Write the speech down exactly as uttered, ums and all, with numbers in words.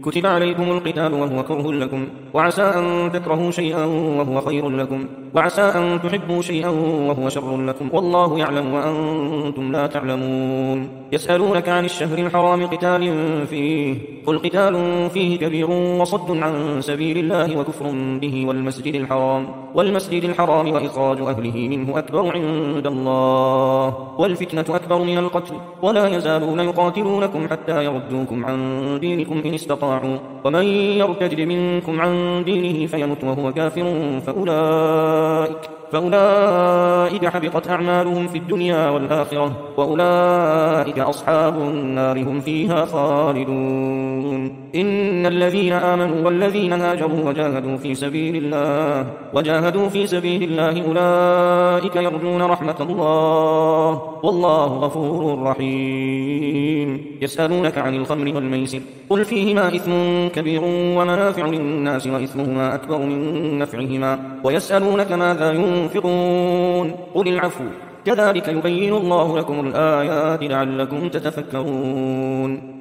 كتب عليكم القتال وهو كره لكم، وعسى أن تكرهوا شيئا وهو خير لكم، وعسى أن تحبوا شيئا وهو شر لكم، والله يعلم وأنتم لا تعلمون. يسألونك عن الشهر الحرام قتال فيه، قل قتال فيه كبير وصد عن سبيل الله وكفر به والمسجد الحرام والمسجد الحرام وإخراج أهله منه أكبر عند الله، والفتنة أكبر من القتل، ولا يزالون يقاتلونكم حتى يردوكم عن دينكم إن استطاعوا، ومن يرتد منكم عن دينه فيمت وهو كافر فأولئك فأولئك حبطت أعمالهم في الدنيا والآخرة، وأولئك أصحاب النار هم فيها خالدون. إن الذين آمنوا والذين هاجروا وجاهدوا في سبيل الله وجاهدوا في سبيل الله أولئك يرجون رحمة الله، والله غفور رحيم. يسألونك عن الخمر والميسر، قل فيهما إثم كبير ومنافع للناس وإثمهما أكبر من نفعهما، ويسألونك ماذا ينفقون، قل العفو، كذلك يبين الله لكم الآيات لعلكم تتفكرون.